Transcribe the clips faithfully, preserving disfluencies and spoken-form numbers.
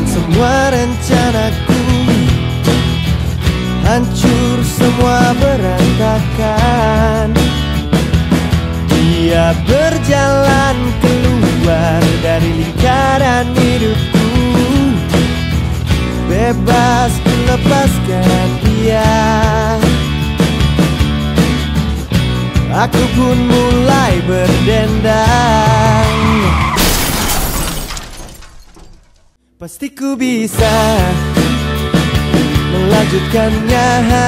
dengan semua rencanaku. Hancur semua berantakan. Dia berjalan keluar dari lingkaran hidupku. Bebas ku lepaskan dia. Aku pun mulai berdendang. Pasti ku bisa melanjutkannya.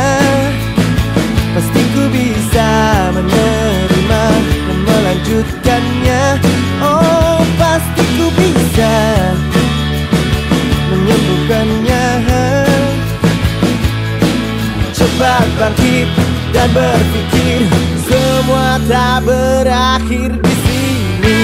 Pasti ku bisa menerima dan melanjutkannya. Oh, pasti ku bisa menyembuhkannya. Cepat bangkit dan berpikir, semua tak berakhir di sini.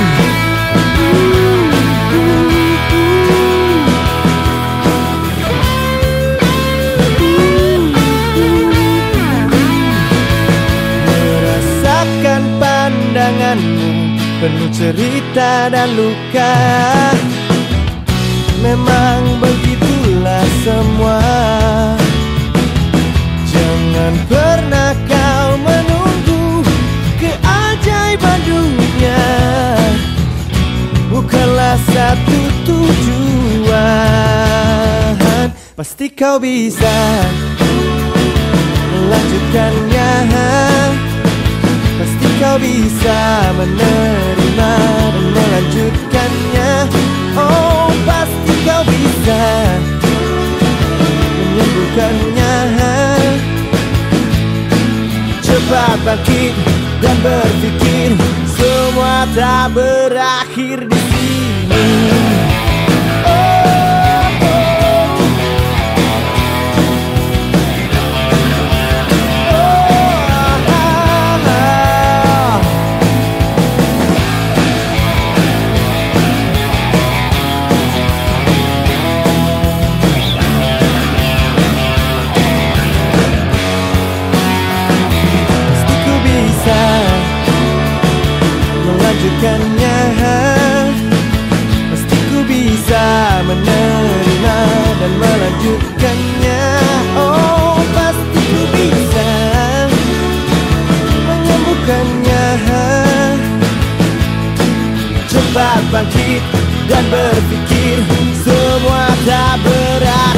Merasakan pandanganmu penuh cerita dan luka. Memang begitulah semua. Jangan pernah kau menunggu keajaiban dunia. Bukanlah satu tujuan. Pasti kau bisa melanjutkannya. Pasti kau bisa menerima dan melanjutkannya. Oh, pasti kau bisa menyembuhkannya. Cepat bangkit dan berpikir, semua tak berakhir di sini. Melanjutkannya. Pasti ku bisa menerima dan melanjutkannya. Oh, pasti ku bisa menyembuhkannya. Cepat bangkit dan berpikir, semua tak berakhir.